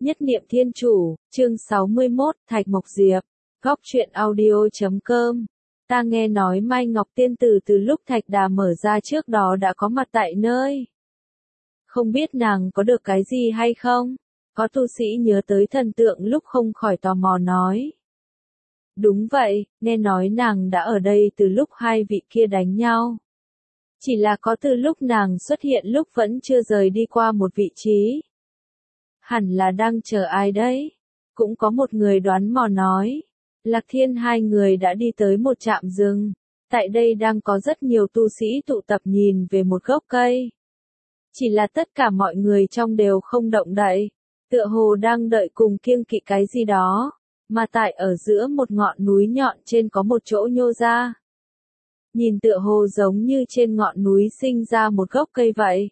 Nhất niệm thiên chủ, chương 61, Thạch Mộc Diệp, góc truyện audio.com. Ta nghe nói Mai Ngọc Tiên Tử từ lúc Thạch Đà mở ra trước đó đã có mặt tại nơi. Không biết nàng có được cái gì hay không? Có tu sĩ nhớ tới thần tượng lúc không khỏi tò mò nói. Đúng vậy, nghe nói nàng đã ở đây từ lúc hai vị kia đánh nhau. Chỉ là có từ lúc nàng xuất hiện lúc vẫn chưa rời đi qua một vị trí. Hẳn là đang chờ ai đấy? Cũng có một người đoán mò nói. Lạc Thiên hai người đã đi tới một trạm rừng. Tại đây đang có rất nhiều tu sĩ tụ tập nhìn về một gốc cây. Chỉ là tất cả mọi người trong đều không động đậy. Tựa hồ đang đợi cùng kiêng kỵ cái gì đó. Mà tại ở giữa một ngọn núi nhọn trên có một chỗ nhô ra. Nhìn tựa hồ giống như trên ngọn núi sinh ra một gốc cây vậy.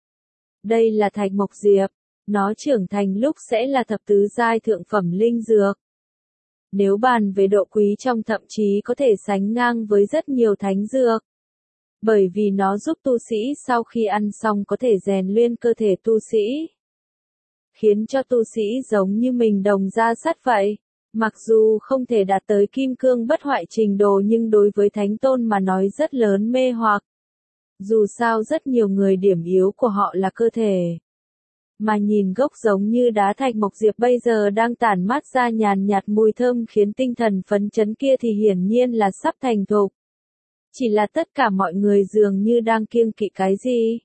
Đây là Thạch Mộc Diệp. Nó trưởng thành lúc sẽ là thập tứ giai thượng phẩm linh dược. Nếu bàn về độ quý trong thậm chí có thể sánh ngang với rất nhiều thánh dược. Bởi vì nó giúp tu sĩ sau khi ăn xong có thể rèn luyện cơ thể tu sĩ. Khiến cho tu sĩ giống như mình đồng ra sắt vậy. Mặc dù không thể đạt tới kim cương bất hoại trình độ nhưng đối với thánh tôn mà nói rất lớn mê hoặc. Dù sao rất nhiều người điểm yếu của họ là cơ thể. Mà nhìn gốc giống như đá Thạch Mộc Diệp bây giờ đang tản mát ra nhàn nhạt mùi thơm khiến tinh thần phấn chấn kia thì hiển nhiên là sắp thành thục. Chỉ là tất cả mọi người dường như đang kiêng kỵ cái gì.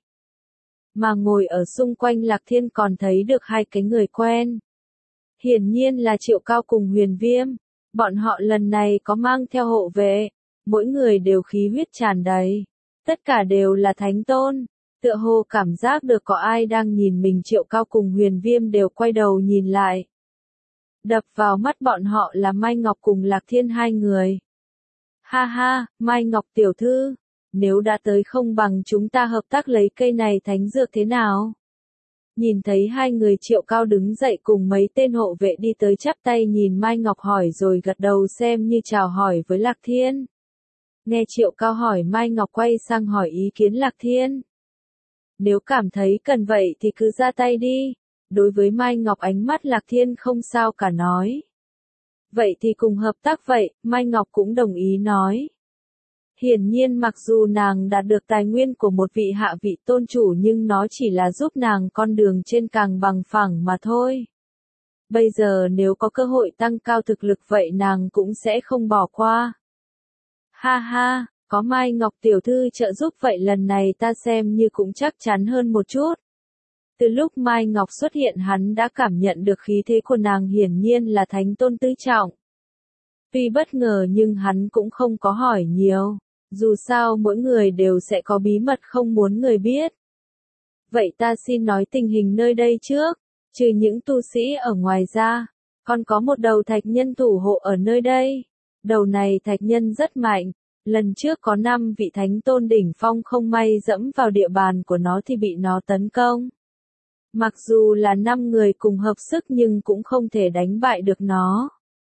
Mà ngồi ở xung quanh Lạc Thiên còn thấy được hai cái người quen. Hiển nhiên là Triệu Cao cùng Huyền Viêm. Bọn họ lần này có mang theo hộ vệ. Mỗi người đều khí huyết tràn đầy. Tất cả đều là thánh tôn. Tựa hồ cảm giác được có ai đang nhìn mình. Triệu Cao cùng Huyền Viêm đều quay đầu nhìn lại. Đập vào mắt bọn họ là Mai Ngọc cùng Lạc Thiên hai người. Ha ha, Mai Ngọc tiểu thư. Nếu đã tới không bằng chúng ta hợp tác lấy cây này thánh dược thế nào? Nhìn thấy hai người Triệu Cao đứng dậy cùng mấy tên hộ vệ đi tới chắp tay nhìn Mai Ngọc hỏi rồi gật đầu xem như chào hỏi với Lạc Thiên. Nghe Triệu Cao hỏi Mai Ngọc quay sang hỏi ý kiến Lạc Thiên. Nếu cảm thấy cần vậy thì cứ ra tay đi. Đối với Mai Ngọc ánh mắt Lạc Thiên không sao cả nói. Vậy thì cùng hợp tác vậy, Mai Ngọc cũng đồng ý nói. Hiển nhiên mặc dù nàng đạt được tài nguyên của một vị hạ vị tôn chủ nhưng nó chỉ là giúp nàng con đường trên càng bằng phẳng mà thôi. Bây giờ nếu có cơ hội tăng cao thực lực vậy nàng cũng sẽ không bỏ qua. Ha ha, có Mai Ngọc tiểu thư trợ giúp vậy lần này ta xem như cũng chắc chắn hơn một chút. Từ lúc Mai Ngọc xuất hiện hắn đã cảm nhận được khí thế của nàng hiển nhiên là thánh tôn tứ trọng. Tuy bất ngờ nhưng hắn cũng không có hỏi nhiều. Dù sao mỗi người đều sẽ có bí mật không muốn người biết. Vậy ta xin nói tình hình nơi đây trước. Trừ những tu sĩ ở ngoài ra, còn có một đầu thạch nhân thủ hộ ở nơi đây. Đầu này thạch nhân rất mạnh. Lần trước có 5 vị thánh tôn đỉnh phong không may dẫm vào địa bàn của nó thì bị nó tấn công. Mặc dù là 5 người cùng hợp sức nhưng cũng không thể đánh bại được nó.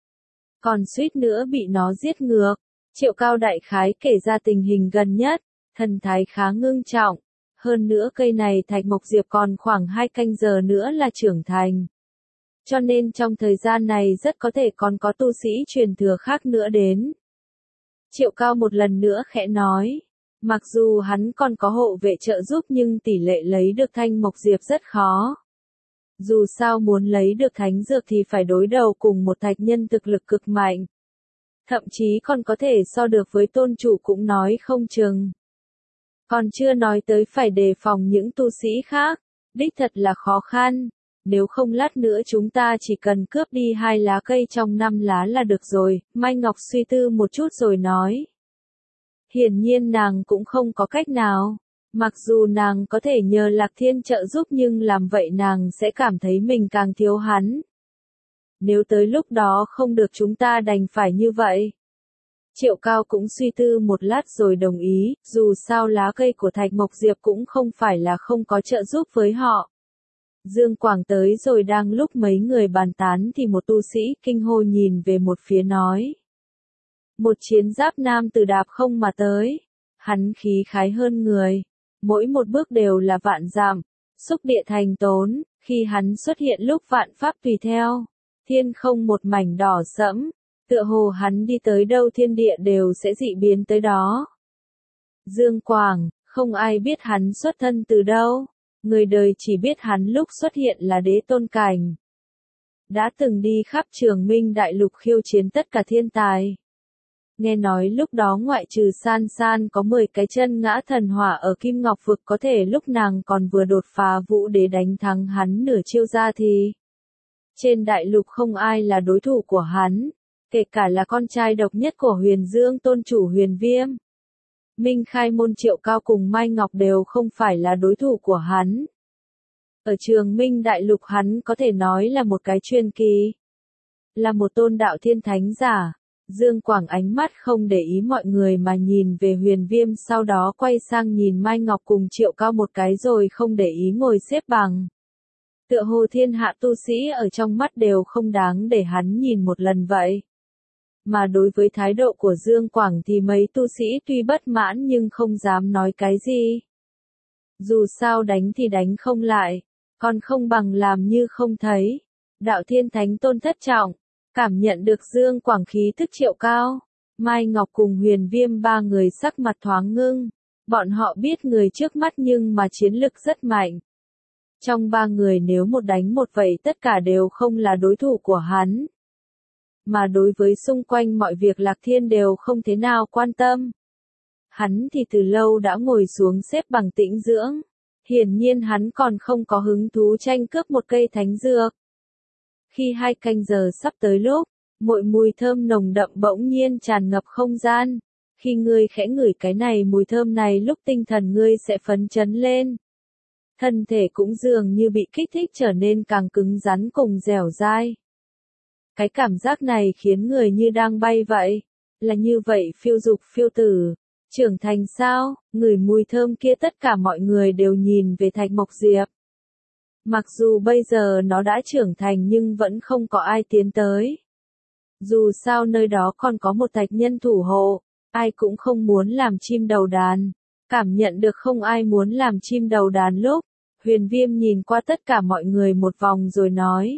Còn suýt nữa bị nó giết ngược. Triệu Cao đại khái kể ra tình hình gần nhất, thần thái khá ngưng trọng. Hơn nữa cây này Thạch Mộc Diệp còn khoảng 2 canh giờ nữa là trưởng thành. Cho nên trong thời gian này rất có thể còn có tu sĩ truyền thừa khác nữa đến. Triệu Cao một lần nữa khẽ nói. Mặc dù hắn còn có hộ vệ trợ giúp nhưng tỷ lệ lấy được Thanh Mộc Diệp rất khó. Dù sao muốn lấy được thánh dược thì phải đối đầu cùng một thạch nhân thực lực cực mạnh. Thậm chí còn có thể so được với tôn chủ cũng nói không chừng. Còn chưa nói tới phải đề phòng những tu sĩ khác. Đích thật là khó khăn. Nếu không lát nữa chúng ta chỉ cần cướp đi 2 lá cây trong 5 lá là được rồi. Mai Ngọc suy tư một chút rồi nói. Hiển nhiên nàng cũng không có cách nào. Mặc dù nàng có thể nhờ Lạc Thiên trợ giúp nhưng làm vậy nàng sẽ cảm thấy mình càng thiếu hắn. Nếu tới lúc đó không được chúng ta đành phải như vậy. Triệu Cao cũng suy tư một lát rồi đồng ý, dù sao lá cây của Thạch Mộc Diệp cũng không phải là không có trợ giúp với họ. Dương Quảng tới rồi đang lúc mấy người bàn tán thì một tu sĩ kinh hô nhìn về một phía nói. Một chiến giáp nam tử đạp không mà tới. Hắn khí khái hơn người. Mỗi một bước đều là vạn dặm. Xúc địa thành tốn, Khi hắn xuất hiện lúc vạn pháp tùy theo, thiên không một mảnh đỏ sẫm, tựa hồ hắn đi tới đâu thiên địa đều sẽ dị biến tới đó. Dương Quảng, không ai biết hắn xuất thân từ đâu, người đời chỉ biết hắn lúc xuất hiện là đế tôn cảnh. Đã từng đi khắp Trường Minh đại lục khiêu chiến tất cả thiên tài. Nghe nói lúc đó ngoại trừ San San có 10 cái chân ngã thần hỏa ở Kim Ngọc Vực, có thể lúc nàng còn vừa đột phá vũ đế đánh thắng hắn nửa chiêu ra thì trên đại lục không ai là đối thủ của hắn, kể cả là con trai độc nhất của Huyền Dương tôn chủ Huyền Viêm. Minh Khai Môn Triệu Cao cùng Mai Ngọc đều không phải là đối thủ của hắn. Ở Trường Minh đại lục hắn có thể nói là một cái truyền kỳ, là một tôn đạo thiên thánh giả. Dương Quảng ánh mắt không để ý mọi người mà nhìn về Huyền Viêm, sau đó quay sang nhìn Mai Ngọc cùng Triệu Cao một cái rồi không để ý ngồi xếp bằng. Tựa hồ thiên hạ tu sĩ ở trong mắt đều không đáng để hắn nhìn một lần vậy. Mà đối với thái độ của Dương Quảng thì mấy tu sĩ tuy bất mãn nhưng không dám nói cái gì. Dù sao đánh thì đánh không lại, còn không bằng làm như không thấy. Đạo thiên thánh tôn thất trọng, cảm nhận được Dương Quảng khí thức Triệu Cao, Mai Ngọc cùng Huyền Viêm ba người sắc mặt thoáng ngưng. Bọn họ biết người trước mắt nhưng mà chiến lực rất mạnh. Trong ba người nếu một đánh một vậy tất cả đều không là đối thủ của hắn. Mà đối với xung quanh mọi việc Lạc Thiên đều không thế nào quan tâm. Hắn thì từ lâu đã ngồi xuống xếp bằng tĩnh dưỡng. Hiển nhiên hắn còn không có hứng thú tranh cướp một cây thánh dược. Khi 2 canh giờ sắp tới lúc, một mùi thơm nồng đậm bỗng nhiên tràn ngập không gian. Khi ngươi khẽ ngửi cái này mùi thơm này lúc tinh thần ngươi sẽ phấn chấn lên. Thân thể cũng dường như bị kích thích trở nên càng cứng rắn cùng dẻo dai. Cái cảm giác này khiến người như đang bay vậy. Là như vậy phiêu dục phiêu tử. Trưởng thành sao? Ngửi mùi thơm kia tất cả mọi người đều nhìn về Thạch Mộc Diệp. Mặc dù bây giờ nó đã trưởng thành nhưng vẫn không có ai tiến tới. Dù sao nơi đó còn có một thạch nhân thủ hộ, ai cũng không muốn làm chim đầu đàn. Cảm nhận được không ai muốn làm chim đầu đàn lúc, Huyền Viêm nhìn qua tất cả mọi người một vòng rồi nói.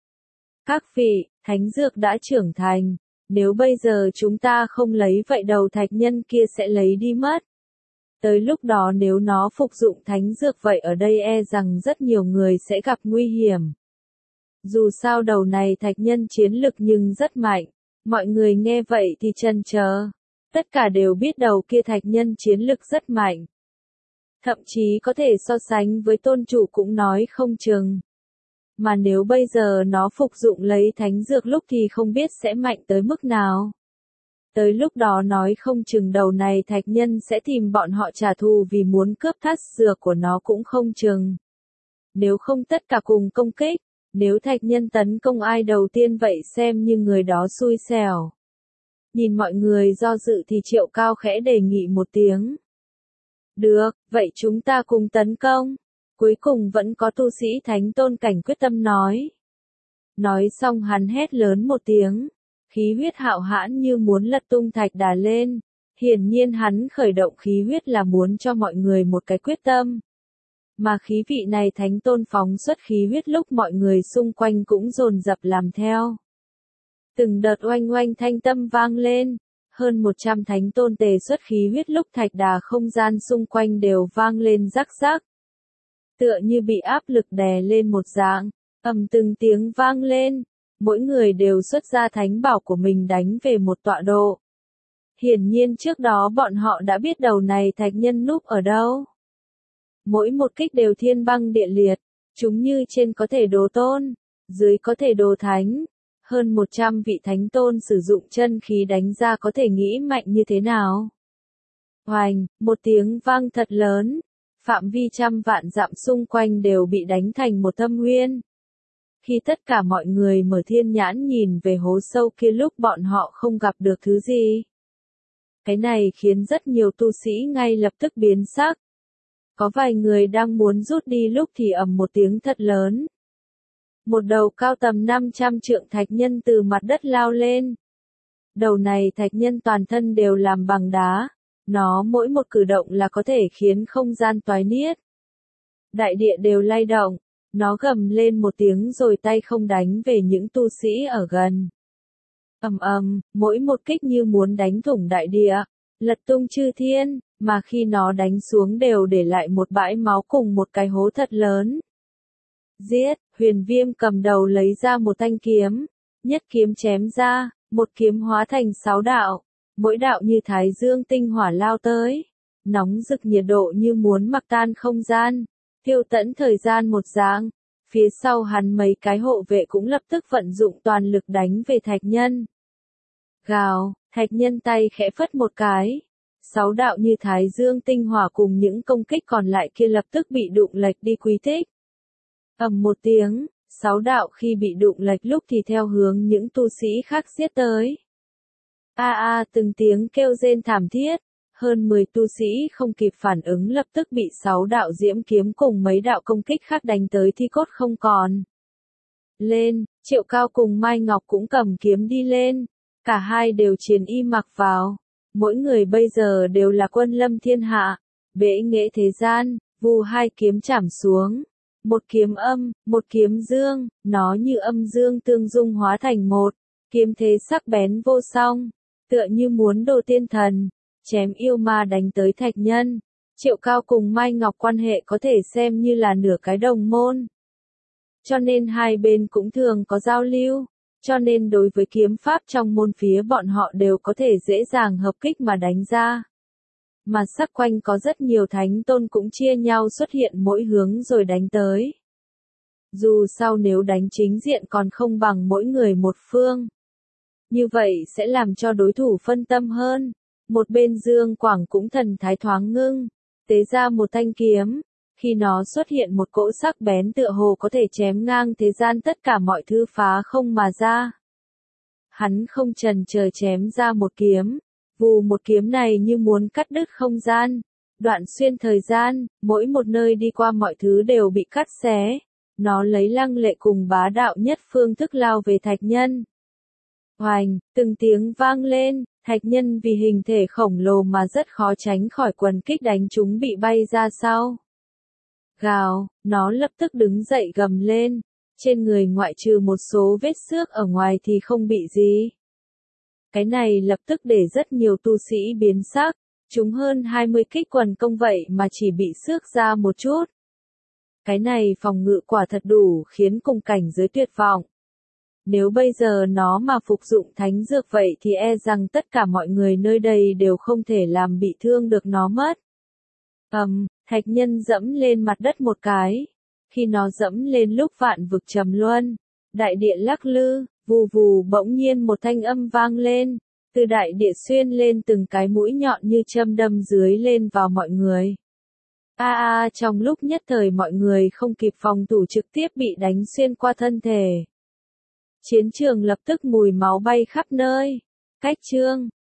Các vị, thánh dược đã trưởng thành, nếu bây giờ chúng ta không lấy vậy đầu thạch nhân kia sẽ lấy đi mất. Tới lúc đó nếu nó phục dụng thánh dược vậy ở đây e rằng rất nhiều người sẽ gặp nguy hiểm. Dù sao đầu này thạch nhân chiến lực nhưng rất mạnh, mọi người nghe vậy thì chần chờ. Tất cả đều biết đầu kia thạch nhân chiến lực rất mạnh. Thậm chí có thể so sánh với tôn chủ cũng nói không chừng. Mà nếu bây giờ nó phục dụng lấy thánh dược lúc thì không biết sẽ mạnh tới mức nào. Tới lúc đó nói không chừng đầu này thạch nhân sẽ tìm bọn họ trả thù vì muốn cướp thắt dược của nó cũng không chừng. Nếu không tất cả cùng công kích, nếu thạch nhân tấn công ai đầu tiên vậy xem như người đó xui xẻo. Nhìn mọi người do dự thì Triệu Cao khẽ đề nghị một tiếng. Được, vậy chúng ta cùng tấn công. Cuối cùng vẫn có tu sĩ thánh tôn cảnh quyết tâm nói. Nói xong hắn hét lớn một tiếng. Khí huyết hạo hãn như muốn lật tung thạch đà lên. Hiển nhiên hắn khởi động khí huyết là muốn cho mọi người một cái quyết tâm. Mà khí vị này thánh tôn phóng xuất khí huyết lúc mọi người xung quanh cũng dồn dập làm theo. Từng đợt oanh oanh thanh tâm vang lên. Hơn 100 thánh tôn tề xuất khí huyết lúc thạch đà không gian xung quanh đều vang lên rắc rắc. Tựa như bị áp lực đè lên một dạng, ầm từng tiếng vang lên. Mỗi người đều xuất ra thánh bảo của mình đánh về một tọa độ. Hiển nhiên trước đó bọn họ đã biết đầu này thạch nhân núp ở đâu. Mỗi một kích đều thiên băng địa liệt, chúng như trên có thể đồ tôn, dưới có thể đồ thánh. Hơn 100 vị thánh tôn sử dụng chân khí đánh ra có thể nghĩ mạnh như thế nào. Hoành, một tiếng vang thật lớn, phạm vi trăm vạn dặm xung quanh đều bị đánh thành một thâm uyên. Khi tất cả mọi người mở thiên nhãn nhìn về hố sâu kia lúc bọn họ không gặp được thứ gì. Cái này khiến rất nhiều tu sĩ ngay lập tức biến sắc. Có vài người đang muốn rút đi lúc thì ầm một tiếng thật lớn. Một đầu cao tầm 500 trượng thạch nhân từ mặt đất lao lên. Đầu này thạch nhân toàn thân đều làm bằng đá. Nó mỗi một cử động là có thể khiến không gian toái niết. Đại địa đều lay động. Nó gầm lên một tiếng rồi tay không đánh về những tu sĩ ở gần. Ầm ầm, mỗi một kích như muốn đánh thủng đại địa, lật tung chư thiên, mà khi nó đánh xuống đều để lại một bãi máu cùng một cái hố thật lớn. Giết, Huyền Viêm cầm đầu lấy ra một thanh kiếm, nhất kiếm chém ra, một kiếm hóa thành 6 đạo, mỗi đạo như thái dương tinh hỏa lao tới, nóng rực nhiệt độ như muốn mặc tan không gian, tiêu tẫn thời gian một dạng. Phía sau hắn mấy cái hộ vệ cũng lập tức vận dụng toàn lực đánh về Thạch Nhân. Gào, Thạch Nhân tay khẽ phất một cái. 6 đạo như thái dương tinh hỏa cùng những công kích còn lại kia lập tức bị đụng lệch đi quy tích. Ầm một tiếng, 6 đạo khi bị đụng lệch lúc thì theo hướng những tu sĩ khác giết tới. Từng tiếng kêu rên thảm thiết, hơn 10 tu sĩ không kịp phản ứng lập tức bị 6 đạo diễm kiếm cùng mấy đạo công kích khác đánh tới thi cốt không còn. Lên, Triệu Cao cùng Mai Ngọc cũng cầm kiếm đi lên, cả hai đều chiến y mặc vào, mỗi người bây giờ đều là quân lâm thiên hạ, bệ nghệ thế gian, vù hai kiếm chảm xuống. Một kiếm âm, một kiếm dương, nó như âm dương tương dung hóa thành một, kiếm thế sắc bén vô song, tựa như muốn độ tiên thần, chém yêu ma đánh tới Thạch Nhân. Triệu Cao cùng Mai Ngọc quan hệ có thể xem như là nửa cái đồng môn. Cho nên hai bên cũng thường có giao lưu, cho nên đối với kiếm pháp trong môn phía bọn họ đều có thể dễ dàng hợp kích mà đánh ra. Mà sắc quanh có rất nhiều thánh tôn cũng chia nhau xuất hiện mỗi hướng rồi đánh tới. Dù sao nếu đánh chính diện còn không bằng mỗi người một phương. Như vậy sẽ làm cho đối thủ phân tâm hơn. Một bên Dương Quảng cũng thần thái thoáng ngưng, tế ra một thanh kiếm. Khi nó xuất hiện một cỗ sắc bén tựa hồ có thể chém ngang thế gian tất cả mọi thứ phá không mà ra. Hắn không chần chờ chém ra một kiếm. Vù một kiếm này như muốn cắt đứt không gian, đoạn xuyên thời gian, mỗi một nơi đi qua mọi thứ đều bị cắt xé. Nó lấy lăng lệ cùng bá đạo nhất phương thức lao về Thạch Nhân. Hoành, từng tiếng vang lên, Thạch Nhân vì hình thể khổng lồ mà rất khó tránh khỏi quần kích đánh chúng bị bay ra sau. Gào, nó lập tức đứng dậy gầm lên, trên người ngoại trừ một số vết xước ở ngoài thì không bị gì. Cái này lập tức để rất nhiều tu sĩ biến sắc, chúng hơn 20 kích quần công vậy mà chỉ bị xước ra một chút. Cái này phòng ngự quả thật đủ khiến cùng cảnh giới tuyệt vọng. Nếu bây giờ nó mà phục dụng thánh dược vậy thì e rằng tất cả mọi người nơi đây đều không thể làm bị thương được nó mất. Thạch Nhân dẫm lên mặt đất một cái. Khi nó dẫm lên lúc vạn vực trầm luân, đại địa lắc lư, vù vù bỗng nhiên một thanh âm vang lên, từ đại địa xuyên lên từng cái mũi nhọn như châm đâm dưới lên vào mọi người. Trong lúc nhất thời mọi người không kịp phòng thủ trực tiếp bị đánh xuyên qua thân thể. Chiến trường lập tức mùi máu bay khắp nơi. Cách chương